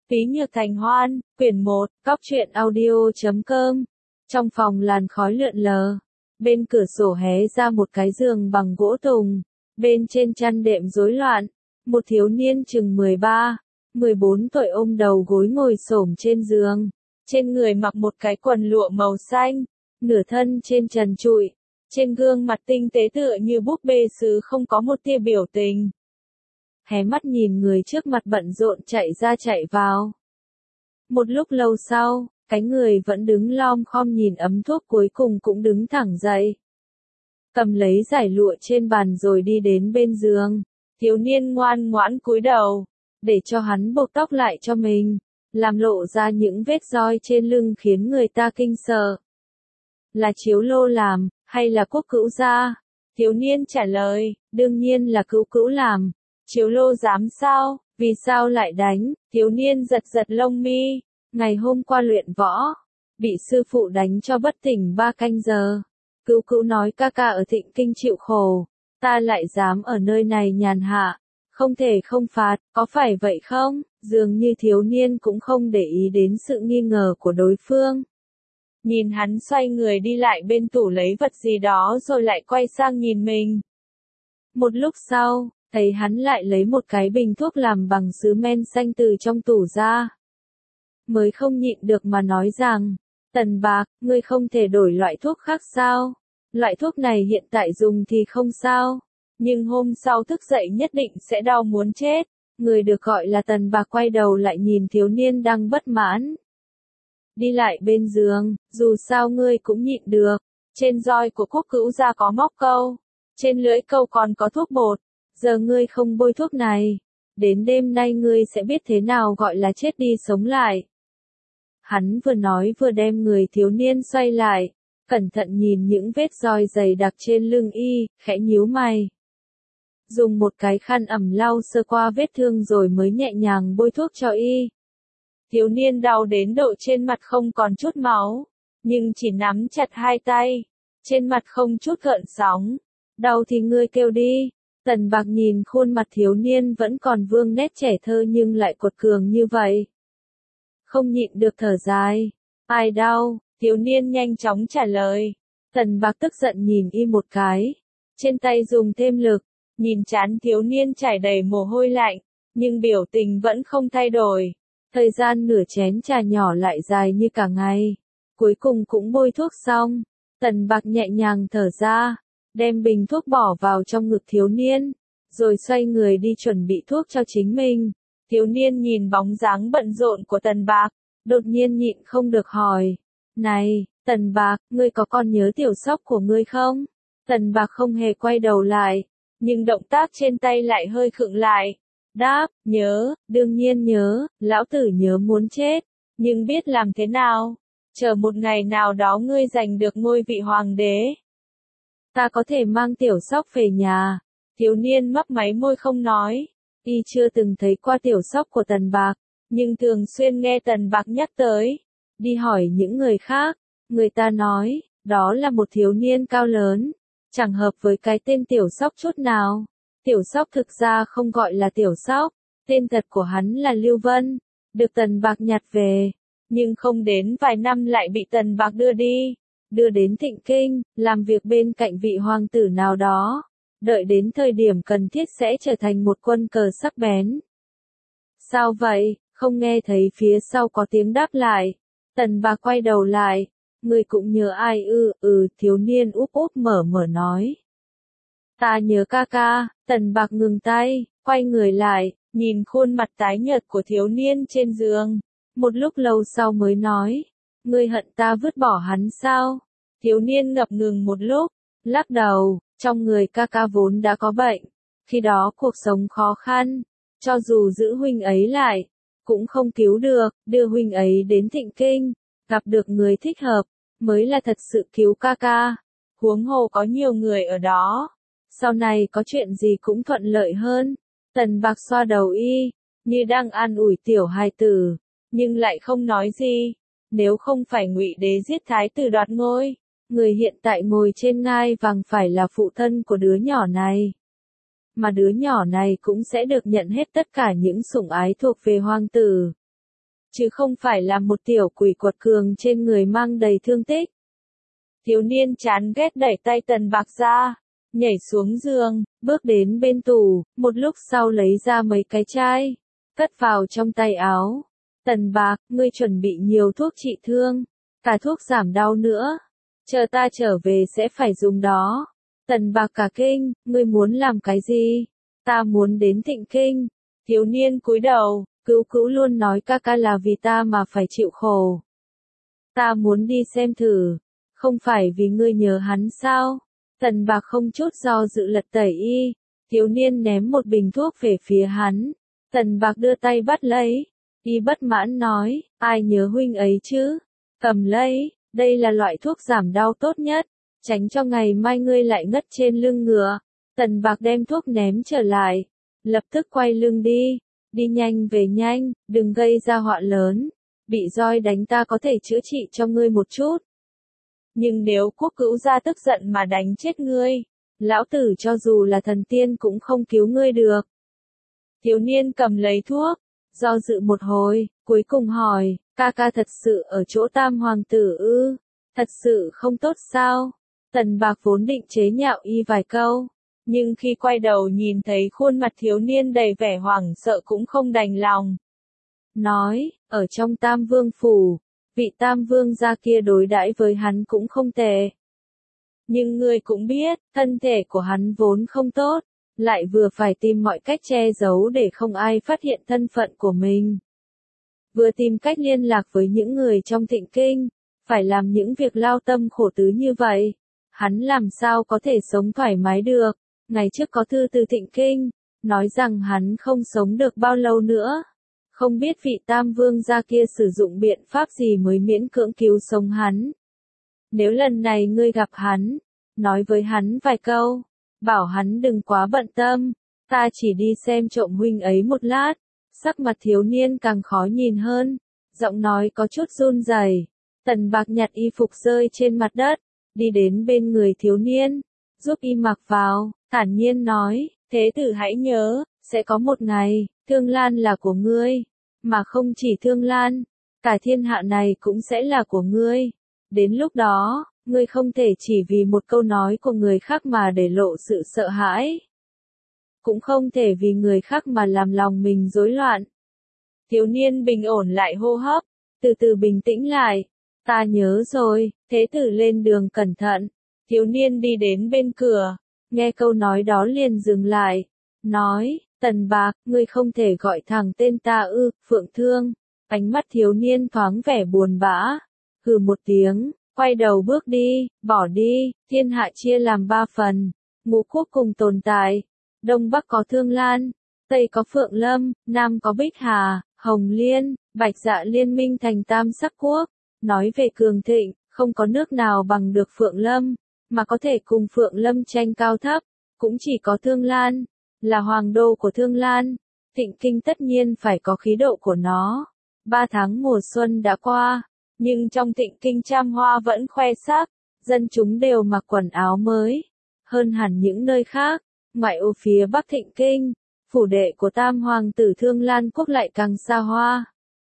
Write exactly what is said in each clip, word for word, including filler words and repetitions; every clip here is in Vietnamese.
Phí Nhược Thành Hoan, quyển một, cóc truyện audio chấm com. Trong phòng làn khói lượn lờ, bên cửa sổ hé ra một cái giường bằng gỗ tùng, bên trên chăn đệm rối loạn, một thiếu niên chừng mười ba, mười bốn tuổi ôm đầu gối ngồi xổm trên giường, trên người mặc một cái quần lụa màu xanh, nửa thân trên trần trụi, trên gương mặt tinh tế tựa như búp bê sứ không có một tia biểu tình. Hé mắt nhìn người trước mặt bận rộn chạy ra chạy vào. Một lúc lâu sau, cái người vẫn đứng lom khom nhìn ấm thuốc cuối cùng cũng đứng thẳng dậy. Cầm lấy giải lụa trên bàn rồi đi đến bên giường. Thiếu niên ngoan ngoãn cúi đầu, để cho hắn buộc tóc lại cho mình, làm lộ ra những vết roi trên lưng khiến người ta kinh sợ. Là Chiếu Lô làm, hay là Quốc Cữu gia? Thiếu niên trả lời, đương nhiên là Cữu Cữu làm. Chiếu Lô dám sao, vì sao lại đánh? Thiếu niên giật giật lông mi, ngày hôm qua luyện võ, bị sư phụ đánh cho bất tỉnh ba canh giờ. Cữu Cữu nói ca ca ở Thịnh Kinh chịu khổ, ta lại dám ở nơi này nhàn hạ, không thể không phạt, có phải vậy không? Dường như thiếu niên cũng không để ý đến sự nghi ngờ của đối phương. Nhìn hắn xoay người đi lại bên tủ lấy vật gì đó rồi lại quay sang nhìn mình. Một lúc sau, thấy hắn lại lấy một cái bình thuốc làm bằng sứ men xanh từ trong tủ ra. Mới không nhịn được mà nói rằng, Tần Bạc, ngươi không thể đổi loại thuốc khác sao? Loại thuốc này hiện tại dùng thì không sao, nhưng hôm sau thức dậy nhất định sẽ đau muốn chết. Người được gọi là Tần Bạc quay đầu lại nhìn thiếu niên đang bất mãn. Đi lại bên giường, dù sao ngươi cũng nhịn được. Trên roi của Quốc Cữu gia có móc câu, trên lưỡi câu còn có thuốc bột. Giờ ngươi không bôi thuốc này, đến đêm nay ngươi sẽ biết thế nào gọi là chết đi sống lại. Hắn vừa nói vừa đem người thiếu niên xoay lại, cẩn thận nhìn những vết roi dày đặc trên lưng y, khẽ nhíu mày. Dùng một cái khăn ẩm lau sơ qua vết thương rồi mới nhẹ nhàng bôi thuốc cho y. Thiếu niên đau đến độ trên mặt không còn chút máu, nhưng chỉ nắm chặt hai tay, trên mặt không chút gợn sóng. Đau thì ngươi kêu đi. Tần Bạc nhìn khuôn mặt thiếu niên vẫn còn vương nét trẻ thơ nhưng lại quật cường như vậy. Không nhịn được thở dài. Ai đau? Thiếu niên nhanh chóng trả lời. Tần Bạc tức giận nhìn y một cái. Trên tay dùng thêm lực, nhìn trán thiếu niên chảy đầy mồ hôi lạnh, nhưng biểu tình vẫn không thay đổi. Thời gian nửa chén trà nhỏ lại dài như cả ngày. Cuối cùng cũng bôi thuốc xong. Tần Bạc nhẹ nhàng thở ra, đem bình thuốc bỏ vào trong ngực thiếu niên, rồi xoay người đi chuẩn bị thuốc cho chính mình. Thiếu niên nhìn bóng dáng bận rộn của Tần Bạc, đột nhiên nhịn không được hỏi. Này, Tần Bạc, ngươi có còn nhớ tiểu sóc của ngươi không? Tần Bạc không hề quay đầu lại, nhưng động tác trên tay lại hơi khựng lại. Đáp, nhớ, đương nhiên nhớ, lão tử nhớ muốn chết, nhưng biết làm thế nào? Chờ một ngày nào đó ngươi giành được ngôi vị hoàng đế. Ta có thể mang tiểu sóc về nhà. Thiếu niên mấp máy môi không nói. Y chưa từng thấy qua tiểu sóc của Tần Bạc, nhưng thường xuyên nghe Tần Bạc nhắc tới. Đi hỏi những người khác, người ta nói, đó là một thiếu niên cao lớn, chẳng hợp với cái tên tiểu sóc chút nào. Tiểu sóc thực ra không gọi là tiểu sóc, tên thật của hắn là Lưu Vân, được Tần Bạc nhặt về, nhưng không đến vài năm lại bị Tần Bạc đưa đi. Đưa đến Thịnh Kinh, làm việc bên cạnh vị hoàng tử nào đó, đợi đến thời điểm cần thiết sẽ trở thành một quân cờ sắc bén. Sao vậy, không nghe thấy phía sau có tiếng đáp lại. Tần Bạc quay đầu lại, người cũng nhớ ai ư, ừ, thiếu niên úp úp mở mở nói. Ta nhớ ca ca. Tần Bạc ngừng tay, quay người lại, nhìn khuôn mặt tái nhợt của thiếu niên trên giường, một lúc lâu sau mới nói. Ngươi hận ta vứt bỏ hắn sao? Thiếu niên ngập ngừng một lúc, lắc đầu, trong người ca ca vốn đã có bệnh, khi đó cuộc sống khó khăn, cho dù giữ huynh ấy lại, cũng không cứu được, đưa huynh ấy đến Thịnh Kinh, gặp được người thích hợp, mới là thật sự cứu ca ca, huống hồ có nhiều người ở đó, sau này có chuyện gì cũng thuận lợi hơn. Tần Bạc xoa đầu y, như đang an ủi tiểu hài tử, nhưng lại không nói gì. Nếu không phải Ngụy Đế giết thái tử đoạt ngôi, người hiện tại ngồi trên ngai vàng phải là phụ thân của đứa nhỏ này. Mà đứa nhỏ này cũng sẽ được nhận hết tất cả những sủng ái thuộc về hoàng tử. chứ không phải là một tiểu quỷ quật cường trên người mang đầy thương tích. Thiếu niên chán ghét đẩy tay Tần Bạc ra, nhảy xuống giường, bước đến bên tủ, một lúc sau lấy ra mấy cái chai, cất vào trong tay áo. Tần Bạc, ngươi chuẩn bị nhiều thuốc trị thương, cả thuốc giảm đau nữa. Chờ ta trở về sẽ phải dùng đó. Tần Bạc cả kinh, ngươi muốn làm cái gì? Ta muốn đến Thịnh Kinh. Thiếu niên cúi đầu, Cữu Cữu luôn nói ca ca là vì ta mà phải chịu khổ. Ta muốn đi xem thử, không phải vì ngươi nhớ hắn sao? Tần Bạc không chút do dự lật tẩy y, thiếu niên ném một bình thuốc về phía hắn. Tần Bạc đưa tay bắt lấy, y bất mãn nói, ai nhớ huynh ấy chứ? Cầm lấy, đây là loại thuốc giảm đau tốt nhất, tránh cho ngày mai ngươi lại ngất trên lưng ngựa. Tần Bạc đem thuốc ném trở lại, lập tức quay lưng đi, đi nhanh về nhanh, đừng gây ra họa lớn, bị roi đánh ta có thể chữa trị cho ngươi một chút. Nhưng nếu Quốc Cữu gia tức giận mà đánh chết ngươi, lão tử cho dù là thần tiên cũng không cứu ngươi được. Thiếu niên cầm lấy thuốc, do dự một hồi, cuối cùng hỏi, ca ca thật sự ở chỗ Tam hoàng tử ư, thật sự không tốt sao? Tần Bạc vốn định chế nhạo y vài câu, nhưng khi quay đầu nhìn thấy khuôn mặt thiếu niên đầy vẻ hoảng sợ cũng không đành lòng. Nói, ở trong Tam Vương phủ, vị Tam Vương gia kia đối đãi với hắn cũng không tệ. Nhưng ngươi cũng biết, thân thể của hắn vốn không tốt, lại vừa phải tìm mọi cách che giấu để không ai phát hiện thân phận của mình. Vừa tìm cách liên lạc với những người trong Thịnh Kinh, phải làm những việc lao tâm khổ tứ như vậy. Hắn làm sao có thể sống thoải mái được, ngày trước có thư từ Thịnh Kinh, nói rằng hắn không sống được bao lâu nữa. Không biết vị Tam Vương gia kia sử dụng biện pháp gì mới miễn cưỡng cứu sống hắn. Nếu lần này ngươi gặp hắn, nói với hắn vài câu, bảo hắn đừng quá bận tâm, ta chỉ đi xem trộm huynh ấy một lát. Sắc mặt thiếu niên càng khó nhìn hơn, giọng nói có chút run rẩy. Tần Bạc nhặt y phục rơi trên mặt đất, đi đến bên người thiếu niên, giúp y mặc vào, thản nhiên nói, thế tử hãy nhớ, sẽ có một ngày, Thương Lan là của ngươi, mà không chỉ Thương Lan, cả thiên hạ này cũng sẽ là của ngươi. Đến lúc đó, ngươi không thể chỉ vì một câu nói của người khác mà để lộ sự sợ hãi. Cũng không thể vì người khác mà làm lòng mình rối loạn. Thiếu niên bình ổn lại hô hấp, từ từ bình tĩnh lại. Ta nhớ rồi, thế tử lên đường cẩn thận. Thiếu niên đi đến bên cửa, nghe câu nói đó liền dừng lại. Nói, Tần Bạc, ngươi không thể gọi thẳng tên ta ư, Phượng Thương. Ánh mắt thiếu niên thoáng vẻ buồn bã. Hừ một tiếng, quay đầu bước đi, bỏ đi, thiên hạ chia làm ba phần. Ngũ quốc cùng tồn tại. Đông Bắc có Thương Lan, Tây có Phượng Lâm, Nam có Bích Hà, Hồng Liên, Bạch Dạ liên minh thành tam sắc quốc. Nói về cường thịnh, không có nước nào bằng được Phượng Lâm, mà có thể cùng Phượng Lâm tranh cao thấp, cũng chỉ có Thương Lan, là hoàng đô của Thương Lan. Thịnh Kinh tất nhiên phải có khí độ của nó. Ba tháng mùa xuân đã qua, nhưng trong Thịnh Kinh trăm hoa vẫn khoe sắc, dân chúng đều mặc quần áo mới, hơn hẳn những nơi khác. Ngoại ô phía Bắc Thịnh Kinh, phủ đệ của Tam hoàng tử Thương Lan quốc lại càng xa hoa.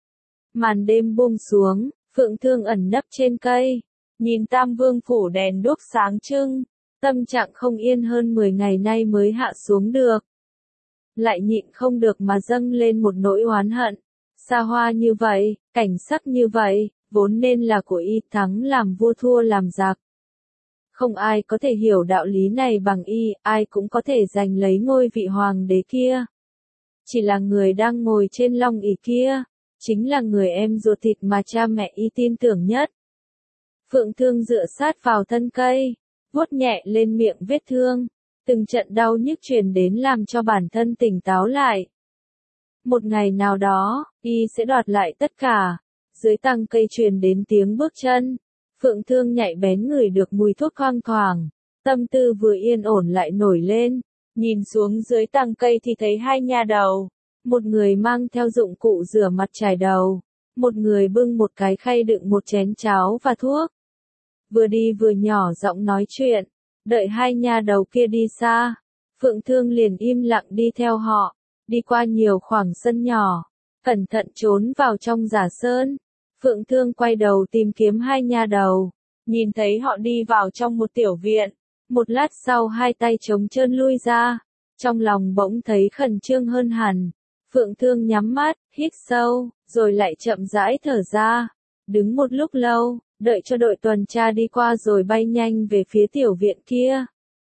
Màn đêm buông xuống, Phượng Thương ẩn nấp trên cây, nhìn Tam Vương phủ đèn đuốc sáng trưng, tâm trạng không yên hơn mười ngày nay mới hạ xuống được. Lại nhịn không được mà dâng lên một nỗi oán hận. Xa hoa như vậy, cảnh sắc như vậy, vốn nên là của y, thắng làm vua thua làm giặc. Không ai có thể hiểu đạo lý này bằng y, ai cũng có thể giành lấy ngôi vị hoàng đế kia. Chỉ là người đang ngồi trên long ỷ kia, chính là người em ruột thịt mà cha mẹ y tin tưởng nhất. Phượng Thương dựa sát vào thân cây, vuốt nhẹ lên miệng vết thương, từng trận đau nhức truyền đến làm cho bản thân tỉnh táo lại. Một ngày nào đó, y sẽ đoạt lại tất cả. Dưới tàng cây truyền đến tiếng bước chân. Phượng Thương nhạy bén ngửi được mùi thuốc thoang thoảng, tâm tư vừa yên ổn lại nổi lên, nhìn xuống dưới tàng cây thì thấy hai nha đầu, một người mang theo dụng cụ rửa mặt chải đầu, một người bưng một cái khay đựng một chén cháo và thuốc. Vừa đi vừa nhỏ giọng nói chuyện, đợi hai nha đầu kia đi xa, Phượng Thương liền im lặng đi theo họ, đi qua nhiều khoảng sân nhỏ, cẩn thận trốn vào trong giả sơn. Phượng Thương quay đầu tìm kiếm hai nha đầu, nhìn thấy họ đi vào trong một tiểu viện. Một lát sau hai tay trống trơn lui ra, trong lòng bỗng thấy khẩn trương hơn hẳn. Phượng Thương nhắm mắt, hít sâu, rồi lại chậm rãi thở ra. Đứng một lúc lâu, đợi cho đội tuần tra đi qua rồi bay nhanh về phía tiểu viện kia.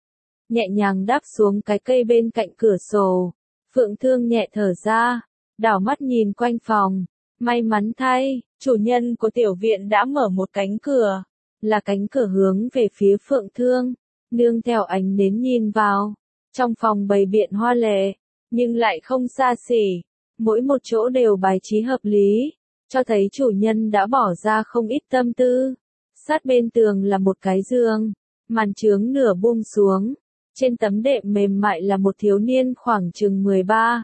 Nhẹ nhàng đáp xuống cái cây bên cạnh cửa sổ. Phượng Thương nhẹ thở ra, đảo mắt nhìn quanh phòng. May mắn thay, chủ nhân của tiểu viện đã mở một cánh cửa. Là cánh cửa hướng về phía Phượng Thương. Nương theo ánh nến nhìn vào. Trong phòng bày biện hoa lệ, nhưng lại không xa xỉ. Mỗi một chỗ đều bài trí hợp lý, cho thấy chủ nhân đã bỏ ra không ít tâm tư. Sát bên tường là một cái giường, màn trướng nửa buông xuống. Trên tấm đệm mềm mại là một thiếu niên khoảng chừng mười ba,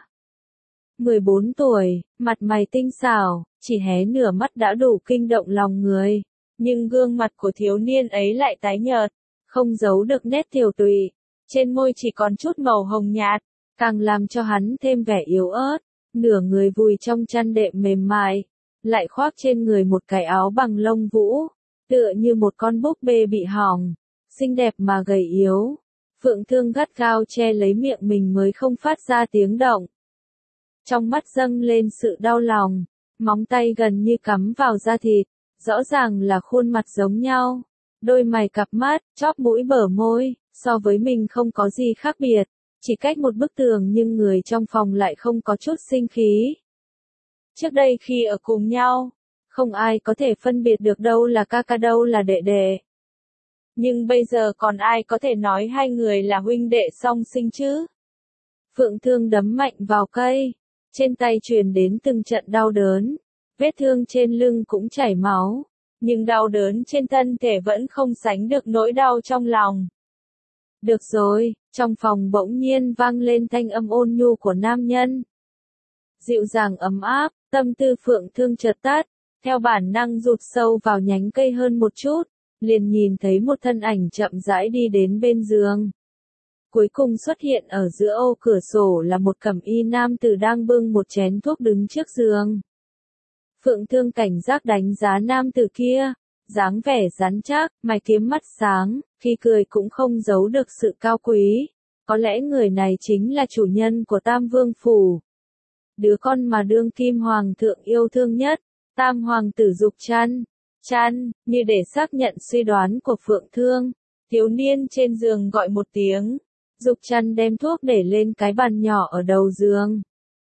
mười bốn tuổi, mặt mày tinh xảo, chỉ hé nửa mắt đã đủ kinh động lòng người. Nhưng gương mặt của thiếu niên ấy lại tái nhợt, không giấu được nét tiều tụy. Trên môi chỉ còn chút màu hồng nhạt, càng làm cho hắn thêm vẻ yếu ớt. Nửa người vùi trong chăn đệm mềm mại, lại khoác trên người một cái áo bằng lông vũ, tựa như một con búp bê bị hỏng, xinh đẹp mà gầy yếu. Phượng Thương gắt gao che lấy miệng mình mới không phát ra tiếng động. Trong mắt dâng lên sự đau lòng, móng tay gần như cắm vào da thịt, rõ ràng là khuôn mặt giống nhau. Đôi mày cặp mắt, chóp mũi bờ môi, so với mình không có gì khác biệt. Chỉ cách một bức tường nhưng người trong phòng lại không có chút sinh khí. Trước đây khi ở cùng nhau, không ai có thể phân biệt được đâu là ca ca đâu là đệ đệ. Nhưng bây giờ còn ai có thể nói hai người là huynh đệ song sinh chứ? Phượng Thương đấm mạnh vào cây, trên tay truyền đến từng trận đau đớn, vết thương trên lưng cũng chảy máu, nhưng đau đớn trên thân thể vẫn không sánh được nỗi đau trong lòng. Được rồi, trong phòng bỗng nhiên vang lên thanh âm ôn nhu của nam nhân. Dịu dàng ấm áp, tâm tư Phượng Thương chợt tắt, theo bản năng rụt sâu vào nhánh cây hơn một chút, liền nhìn thấy một thân ảnh chậm rãi đi đến bên giường. Cuối cùng xuất hiện ở giữa ô cửa sổ là một cẩm y nam tử đang bưng một chén thuốc đứng trước giường. Phượng Thương cảnh giác đánh giá nam tử kia, dáng vẻ rắn chắc, mày kiếm mắt sáng, khi cười cũng không giấu được sự cao quý. Có lẽ người này chính là chủ nhân của Tam Vương Phủ. Đứa con mà đương kim hoàng thượng yêu thương nhất, Tam Hoàng tử Dục Trăn. Trăn, như để xác nhận suy đoán của Phượng Thương, thiếu niên trên giường gọi một tiếng. Dục Trăn đem thuốc để lên cái bàn nhỏ ở đầu giường.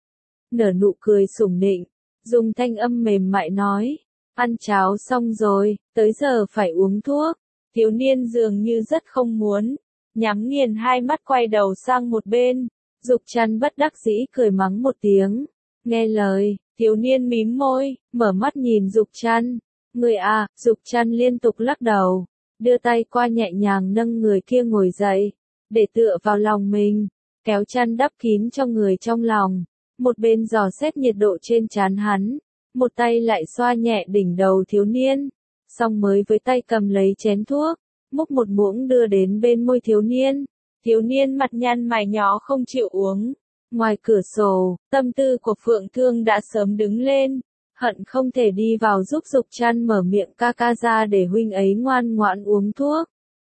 Nở nụ cười sủng nịnh, dùng thanh âm mềm mại nói, ăn cháo xong rồi, tới giờ phải uống thuốc. Thiếu niên dường như rất không muốn, nhắm nghiền hai mắt quay đầu sang một bên. Dục Trăn bất đắc dĩ cười mắng một tiếng. Nghe lời, thiếu niên mím môi, mở mắt nhìn Dục Trăn. Người à, Dục Trăn liên tục lắc đầu, đưa tay qua nhẹ nhàng nâng người kia ngồi dậy, để tựa vào lòng mình, kéo chăn đắp kín cho người trong lòng. Một bên dò xét nhiệt độ trên trán hắn, một tay lại xoa nhẹ đỉnh đầu thiếu niên, xong mới với tay cầm lấy chén thuốc, múc một muỗng đưa đến bên môi thiếu niên. Thiếu niên mặt nhăn mày nhó không chịu uống. Ngoài cửa sổ, tâm tư của Phượng Thương đã sớm đứng lên, hận không thể đi vào giúp Dục Trăn mở miệng ca ca ra để huynh ấy ngoan ngoãn uống thuốc.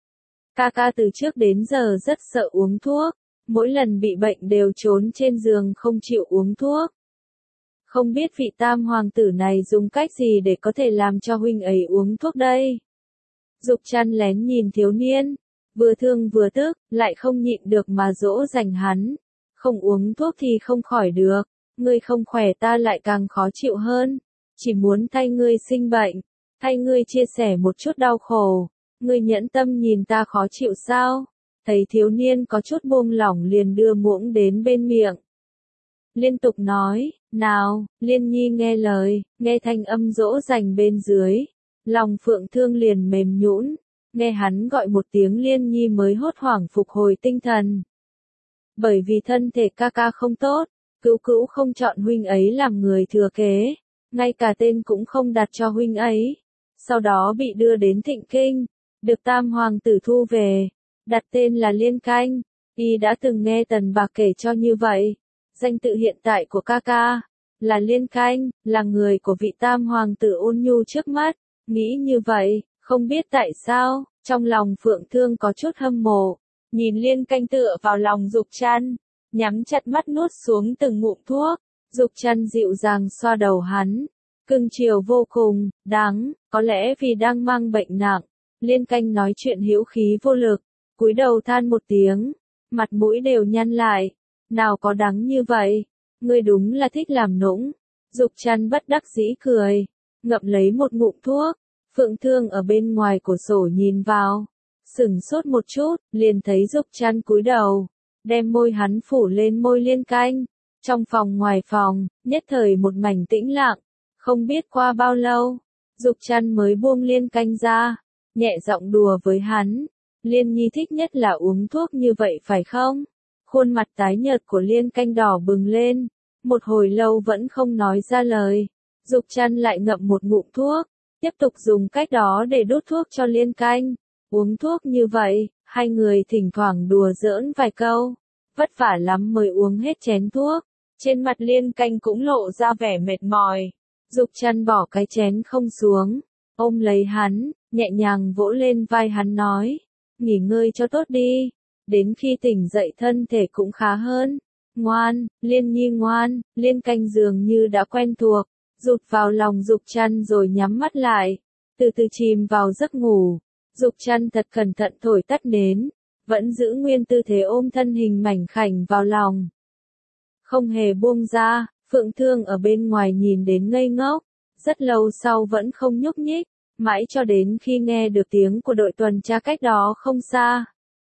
Ca ca từ trước đến giờ rất sợ uống thuốc, mỗi lần bị bệnh đều trốn trên giường không chịu uống thuốc. Không biết vị tam hoàng tử này dùng cách gì để có thể làm cho huynh ấy uống thuốc đây? Dục Trăn lén nhìn thiếu niên, vừa thương vừa tức, lại không nhịn được mà dỗ dành hắn. Không uống thuốc thì không khỏi được, ngươi không khỏe ta lại càng khó chịu hơn. Chỉ muốn thay ngươi sinh bệnh, thay ngươi chia sẻ một chút đau khổ. Ngươi nhẫn tâm nhìn ta khó chịu sao? Thấy thiếu niên có chút buông lỏng liền đưa muỗng đến bên miệng. Liên tục nói, nào, Liên Nhi nghe lời, nghe thanh âm dỗ dành bên dưới. Lòng Phượng Thương liền mềm nhũn, nghe hắn gọi một tiếng Liên Nhi mới hốt hoảng phục hồi tinh thần. Bởi vì thân thể ca ca không tốt, Cữu Cữu không chọn huynh ấy làm người thừa kế, ngay cả tên cũng không đặt cho huynh ấy. Sau đó bị đưa đến Thịnh Kinh, được Tam Hoàng tử thu về, đặt tên là Liên Canh. Y đã từng nghe Tần Bạc kể cho như vậy. Danh tự hiện tại của ca ca là Liên Canh, là người của vị tam hoàng tử ôn nhu trước mắt. Nghĩ như vậy, không biết tại sao, trong lòng Phượng Thương có chút hâm mộ, nhìn Liên Canh tựa vào lòng Dục Trăn, nhắm chặt mắt nuốt xuống từng ngụm thuốc. Dục Trăn dịu dàng xoa đầu hắn, cưng chiều vô cùng, đáng, có lẽ vì đang mang bệnh nặng. Liên Canh nói chuyện hữu khí vô lực, cúi đầu than một tiếng, mặt mũi đều nhăn lại, nào có đáng như vậy, ngươi đúng là thích làm nũng. Dục Trăn bất đắc dĩ cười, ngậm lấy một ngụm thuốc. Phượng Thương ở bên ngoài cửa sổ nhìn vào, sửng sốt một chút, liền thấy Dục Trăn cúi đầu, đem môi hắn phủ lên môi Liên Canh. Trong phòng ngoài phòng, nhất thời một mảnh tĩnh lặng, không biết qua bao lâu, Dục Trăn mới buông Liên Canh ra, nhẹ giọng đùa với hắn, Liên Nhi thích nhất là uống thuốc như vậy phải không? Khuôn mặt tái nhợt của Liên Canh đỏ bừng lên, một hồi lâu vẫn không nói ra lời. Dục Trăn lại ngậm một ngụm thuốc, tiếp tục dùng cách đó để đút thuốc cho Liên Canh. Uống thuốc như vậy, hai người thỉnh thoảng đùa giỡn vài câu, vất vả lắm mới uống hết chén thuốc. Trên mặt Liên Canh cũng lộ ra vẻ mệt mỏi. Dục Trăn bỏ cái chén không xuống, ôm lấy hắn, nhẹ nhàng vỗ lên vai hắn nói, nghỉ ngơi cho tốt đi, đến khi tỉnh dậy thân thể cũng khá hơn. Ngoan, Liên Nhi ngoan. Liên Canh dường như đã quen thuộc, rụt vào lòng Dục Trăn rồi nhắm mắt lại, từ từ chìm vào giấc ngủ. Dục Trăn thật cẩn thận thổi tắt nến, vẫn giữ nguyên tư thế ôm thân hình mảnh khảnh vào lòng, không hề buông ra. Phượng Thương ở bên ngoài nhìn đến ngây ngốc, rất lâu sau vẫn không nhúc nhích, mãi cho đến khi nghe được tiếng của đội tuần tra cách đó không xa,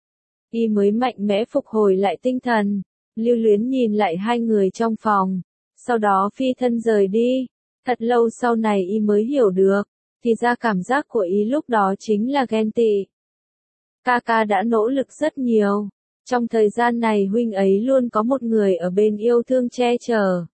y mới mạnh mẽ phục hồi lại tinh thần, lưu luyến nhìn lại hai người trong phòng, sau đó phi thân rời đi. Thật lâu sau này y mới hiểu được, thì ra cảm giác của y lúc đó chính là ghen tị. Ca ca đã nỗ lực rất nhiều, trong thời gian này huynh ấy luôn có một người ở bên yêu thương che chở.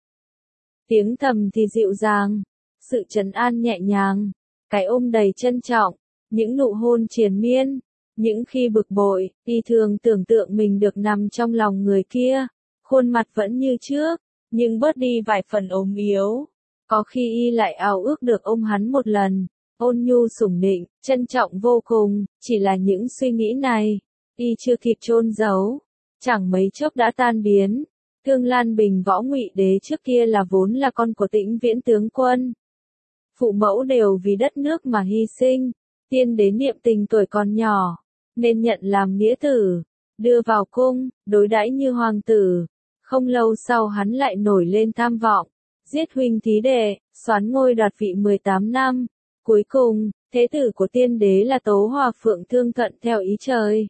Tiếng thầm thì dịu dàng, sự trấn an nhẹ nhàng, cái ôm đầy trân trọng, những nụ hôn triền miên. Những khi bực bội, y thường tưởng tượng mình được nằm trong lòng người kia, khuôn mặt vẫn như trước, nhưng bớt đi vài phần ốm yếu. Có khi y lại ao ước được ôm hắn một lần, ôn nhu sủng nịnh, trân trọng vô cùng. Chỉ là những suy nghĩ này, y chưa kịp chôn giấu, chẳng mấy chốc đã tan biến. Thương Lan Bình Võ Ngụy Đế trước kia là vốn là con của Tĩnh Viễn tướng quân, phụ mẫu đều vì đất nước mà hy sinh. Tiên đế niệm tình tuổi còn nhỏ, nên nhận làm nghĩa tử, đưa vào cung, đối đãi như hoàng tử. Không lâu sau hắn lại nổi lên tham vọng, giết huynh thí đệ, soán ngôi đoạt vị mười tám năm. Cuối cùng, thế tử của tiên đế là Tố Hòa Phượng Thương thuận theo ý trời,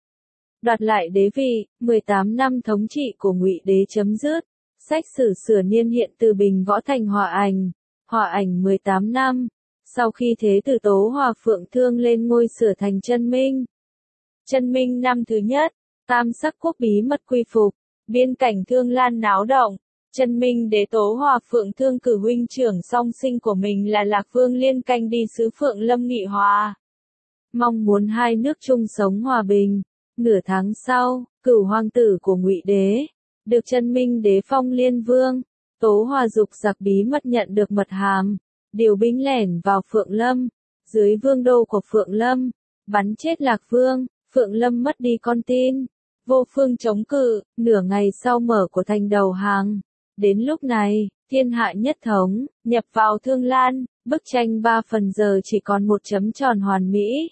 đoạt lại đế vị. Mười tám năm thống trị của Ngụy Đế chấm dứt. Sách sử sửa niên hiện từ Bình Võ thành Hòa Ảnh. Hòa Ảnh mười tám năm. Sau khi thế tử Tố Hòa Phượng Thương lên ngôi sửa thành Chân Minh. Chân Minh năm thứ nhất, Tam Sắc quốc bí mật quy phục, biên cảnh Thương Lan náo động. Chân Minh đế Tố Hòa Phượng Thương cử huynh trưởng song sinh của mình là Lạc Vương Liên Canh đi sứ Phượng Lâm nghị hòa, mong muốn hai nước chung sống hòa bình. Nửa tháng sau, cửu hoàng tử của Ngụy Đế được Chân Minh đế phong Liên Vương. Tố Hòa dục giặc bí mật nhận được mật hàm, điều binh lẻn vào Phượng Lâm, dưới vương đô của Phượng Lâm, bắn chết Lạc Vương. Phượng Lâm mất đi con tin, vô phương chống cự, nửa ngày sau mở của thành đầu hàng. Đến lúc này, thiên hạ nhất thống, nhập vào Thương Lan, bức tranh ba phần giờ chỉ còn một chấm tròn hoàn mỹ.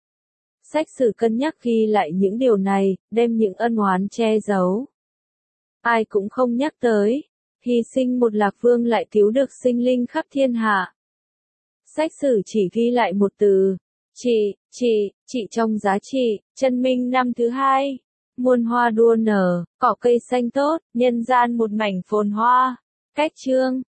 Sách sử cân nhắc ghi lại những điều này, đem những ân oán che giấu. Ai cũng không nhắc tới, hy sinh một Lạc Vương lại cứu được sinh linh khắp thiên hạ. Sách sử chỉ ghi lại một từ, trị, trị, trị trong giá trị. Chân Minh năm thứ hai, muôn hoa đua nở, cỏ cây xanh tốt, nhân gian một mảnh phồn hoa. Cách chương